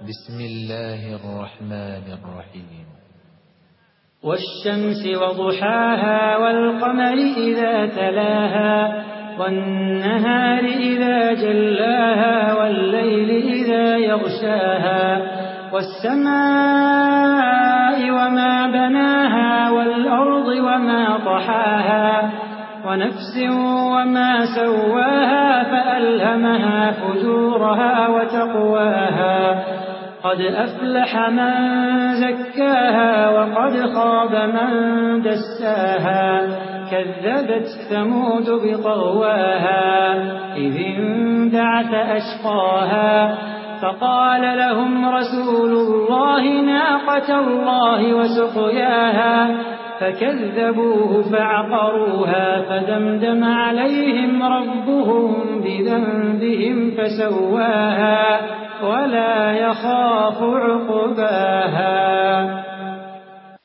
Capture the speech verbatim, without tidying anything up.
بسم الله الرحمن الرحيم والشمس وضحاها والقمر إذا تلاها والنهار إذا جلاها والليل إذا يغشاها والسماء وما بناها والأرض وما طحاها ونفس وما سواها فألهمها فجورها وتقواها قد أفلح من زكاها وقد خاب من دساها كذبت ثمود بطغواها إذ انبعث أشقاها فقال لهم رسول الله ناقة الله وسقياها فكذبوه فعقروها فدمدم عليهم ربهم بذنبهم فسواها ولا يخاف عقباها.